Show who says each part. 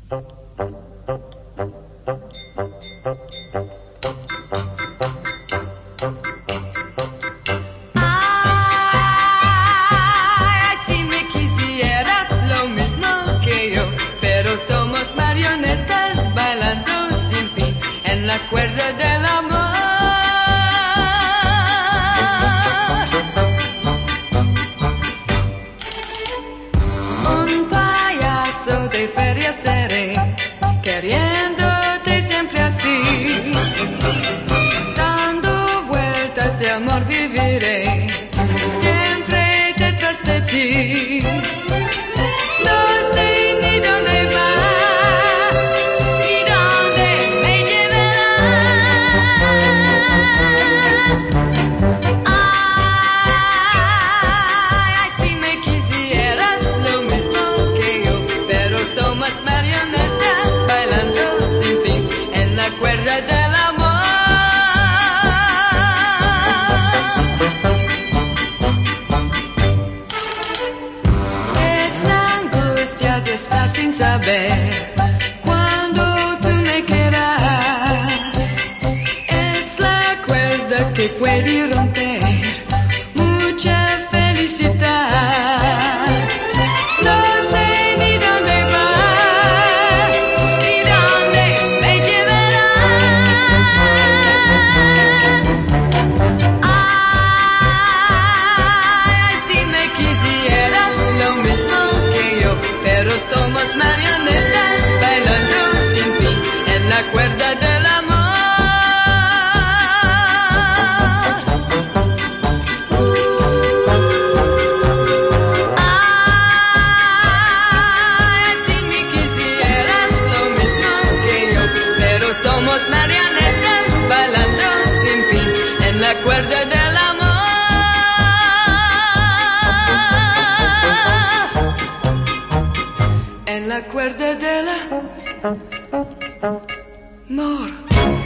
Speaker 1: Ay, si me quisieras lo mismo que yo, pero somos marionetas bailando sin fin en la cuerda del amor. Un payaso de feria seré, queriéndote siempre así, dando vueltas de amor viviré, siempre detrás de ti. No sé ni dónde vas, ni dónde me llevarás. Ay, si me quisieras lo mismo que yo, pero somos marionetas bailando sin fin en la cuerda del amor. Es la angustia de estar sin saber cuando tú me quieras. Es la cuerda que puede romper mucha felicidad. No sé ni dónde vas, ni dónde me llevarás. Ay, si me quisieras lo mismo que yo, pero somos marionetas bailando sin fin en la cuerda del amor. Ay, si me quisieras lo mismo que yo, pero somos marionetas bailando sin fin en la cuerda del amor. En la cuerda del amor.